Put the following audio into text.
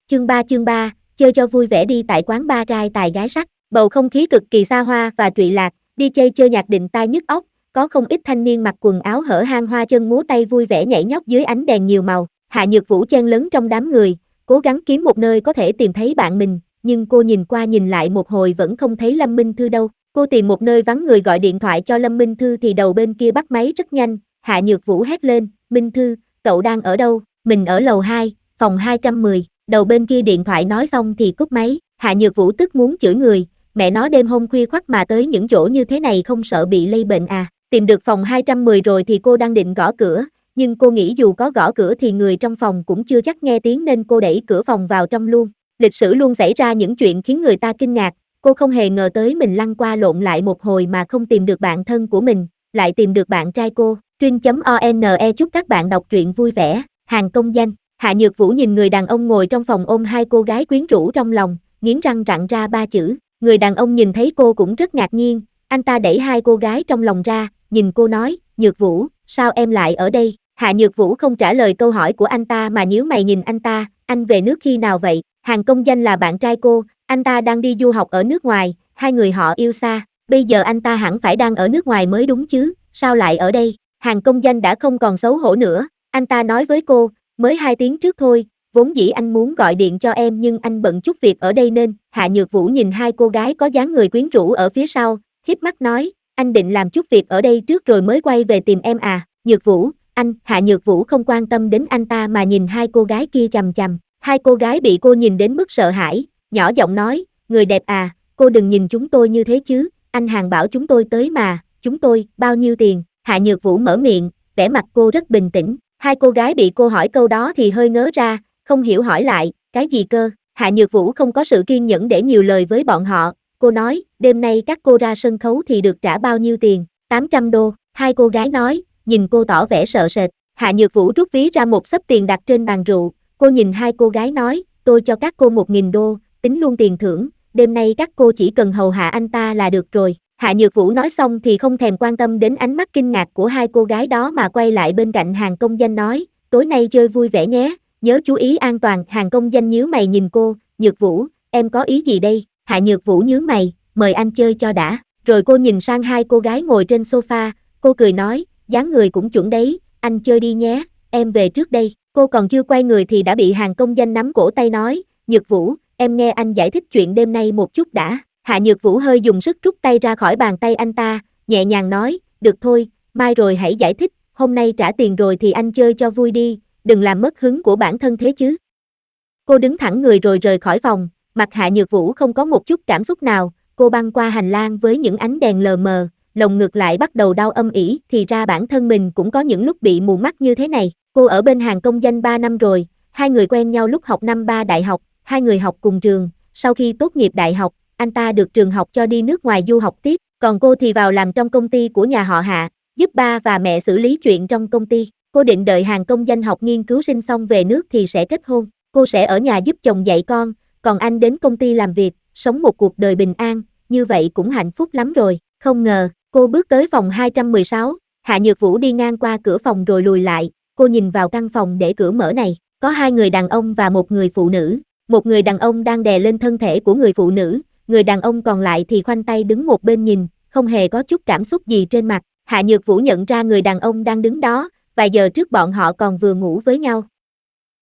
Chương 3, chơi cho vui vẻ đi tại quán bar trai tài gái sắc. Bầu không khí cực kỳ xa hoa và trụy lạc, đi chơi nhạc định tai nhức óc, có không ít thanh niên mặc quần áo hở hang hoa chân múa tay vui vẻ nhảy nhót dưới ánh đèn nhiều màu. Hạ Nhược Vũ chen lấn trong đám người, cố gắng kiếm một nơi có thể tìm thấy bạn mình, nhưng cô nhìn qua nhìn lại một hồi vẫn không thấy Lâm Minh Thư đâu. Cô tìm một nơi vắng người gọi điện thoại cho Lâm Minh Thư thì đầu bên kia bắt máy rất nhanh. Hạ Nhược Vũ hét lên, Minh Thư, cậu đang ở đâu? Mình ở lầu 2, phòng 210. Đầu bên kia điện thoại nói xong thì cúp máy. Hạ Nhược Vũ tức muốn chửi người, mẹ nó đêm hôm khuya khoắt mà tới những chỗ như thế này không sợ bị lây bệnh à. Tìm được phòng 210 rồi thì cô đang định gõ cửa, nhưng cô nghĩ dù có gõ cửa thì người trong phòng cũng chưa chắc nghe tiếng nên cô đẩy cửa phòng vào trong luôn. Lịch sử luôn xảy ra những chuyện khiến người ta kinh ngạc, cô không hề ngờ tới mình lăn qua lộn lại một hồi mà không tìm được bạn thân của mình, lại tìm được bạn trai cô. Trin.one chúc các bạn đọc truyện vui vẻ. Hàng công danh. Hạ Nhược Vũ nhìn người đàn ông ngồi trong phòng ôm hai cô gái quyến rũ trong lòng, nghiến răng rặn ra ba chữ. Người đàn ông nhìn thấy cô cũng rất ngạc nhiên, anh ta đẩy hai cô gái trong lòng ra, nhìn cô nói, Nhược Vũ, sao em lại ở đây? Hạ Nhược Vũ không trả lời câu hỏi của anh ta mà nhíu mày nhìn anh ta, anh về nước khi nào vậy? Hàng công danh là bạn trai cô, anh ta đang đi du học ở nước ngoài, hai người họ yêu xa, bây giờ anh ta hẳn phải đang ở nước ngoài mới đúng chứ, sao lại ở đây? Hàng công danh đã không còn xấu hổ nữa, anh ta nói với cô, mới 2 tiếng trước thôi, vốn dĩ anh muốn gọi điện cho em nhưng anh bận chút việc ở đây nên. Hạ Nhược Vũ nhìn hai cô gái có dáng người quyến rũ ở phía sau, híp mắt nói, anh định làm chút việc ở đây trước rồi mới quay về tìm em à? Nhược Vũ, anh. Hạ Nhược Vũ không quan tâm đến anh ta mà nhìn hai cô gái kia chằm chằm. Hai cô gái bị cô nhìn đến mức sợ hãi, nhỏ giọng nói, người đẹp à, cô đừng nhìn chúng tôi như thế chứ, anh Hàng bảo chúng tôi tới mà, chúng tôi, bao nhiêu tiền? Hạ Nhược Vũ mở miệng, vẻ mặt cô rất bình tĩnh. Hai cô gái bị cô hỏi câu đó thì hơi ngớ ra, không hiểu hỏi lại, cái gì cơ? Hạ Nhược Vũ không có sự kiên nhẫn để nhiều lời với bọn họ, cô nói, đêm nay các cô ra sân khấu thì được trả bao nhiêu tiền? 800 đô, hai cô gái nói, nhìn cô tỏ vẻ sợ sệt. Hạ Nhược Vũ rút ví ra một xấp tiền đặt trên bàn rượu, cô nhìn hai cô gái nói, tôi cho các cô 1.000 đô, tính luôn tiền thưởng, đêm nay các cô chỉ cần hầu hạ anh ta là được rồi. Hạ Nhược Vũ nói xong thì không thèm quan tâm đến ánh mắt kinh ngạc của hai cô gái đó mà quay lại bên cạnh Hàng công danh nói, tối nay chơi vui vẻ nhé, nhớ chú ý an toàn. Hàng công danh nhíu mày nhìn cô, Nhược Vũ, em có ý gì đây? Hạ Nhược Vũ nhướng mày, mời anh chơi cho đã, rồi cô nhìn sang hai cô gái ngồi trên sofa, cô cười nói, dáng người cũng chuẩn đấy, anh chơi đi nhé, em về trước đây. Cô còn chưa quay người thì đã bị Hàng công danh nắm cổ tay nói, Nhược Vũ, em nghe anh giải thích chuyện đêm nay một chút đã. Hạ Nhược Vũ hơi dùng sức rút tay ra khỏi bàn tay anh ta, nhẹ nhàng nói, được thôi, mai rồi hãy giải thích, hôm nay trả tiền rồi thì anh chơi cho vui đi, đừng làm mất hứng của bản thân thế chứ. Cô đứng thẳng người rồi rời khỏi phòng, mặt Hạ Nhược Vũ không có một chút cảm xúc nào, cô băng qua hành lang với những ánh đèn lờ mờ, lồng ngực lại bắt đầu đau âm ỉ, thì ra bản thân mình cũng có những lúc bị mù mắt như thế này. Cô ở bên Hàng công danh 3 năm rồi, hai người quen nhau lúc học năm 3 đại học, hai người học cùng trường, sau khi tốt nghiệp đại học, anh ta được trường học cho đi nước ngoài du học tiếp, còn cô thì vào làm trong công ty của nhà họ Hạ, giúp ba và mẹ xử lý chuyện trong công ty. Cô định đợi Hàng công danh học nghiên cứu sinh xong về nước thì sẽ kết hôn, cô sẽ ở nhà giúp chồng dạy con, còn anh đến công ty làm việc, sống một cuộc đời bình an, như vậy cũng hạnh phúc lắm rồi. Không ngờ, cô bước tới phòng 216, Hạ Nhược Vũ đi ngang qua cửa phòng rồi lùi lại, cô nhìn vào căn phòng để cửa mở này, có hai người đàn ông và một người phụ nữ. Một người đàn ông đang đè lên thân thể của người phụ nữ, người đàn ông còn lại thì khoanh tay đứng một bên nhìn, không hề có chút cảm xúc gì trên mặt. Hạ Nhược Vũ nhận ra người đàn ông đang đứng đó, vài giờ trước bọn họ còn vừa ngủ với nhau.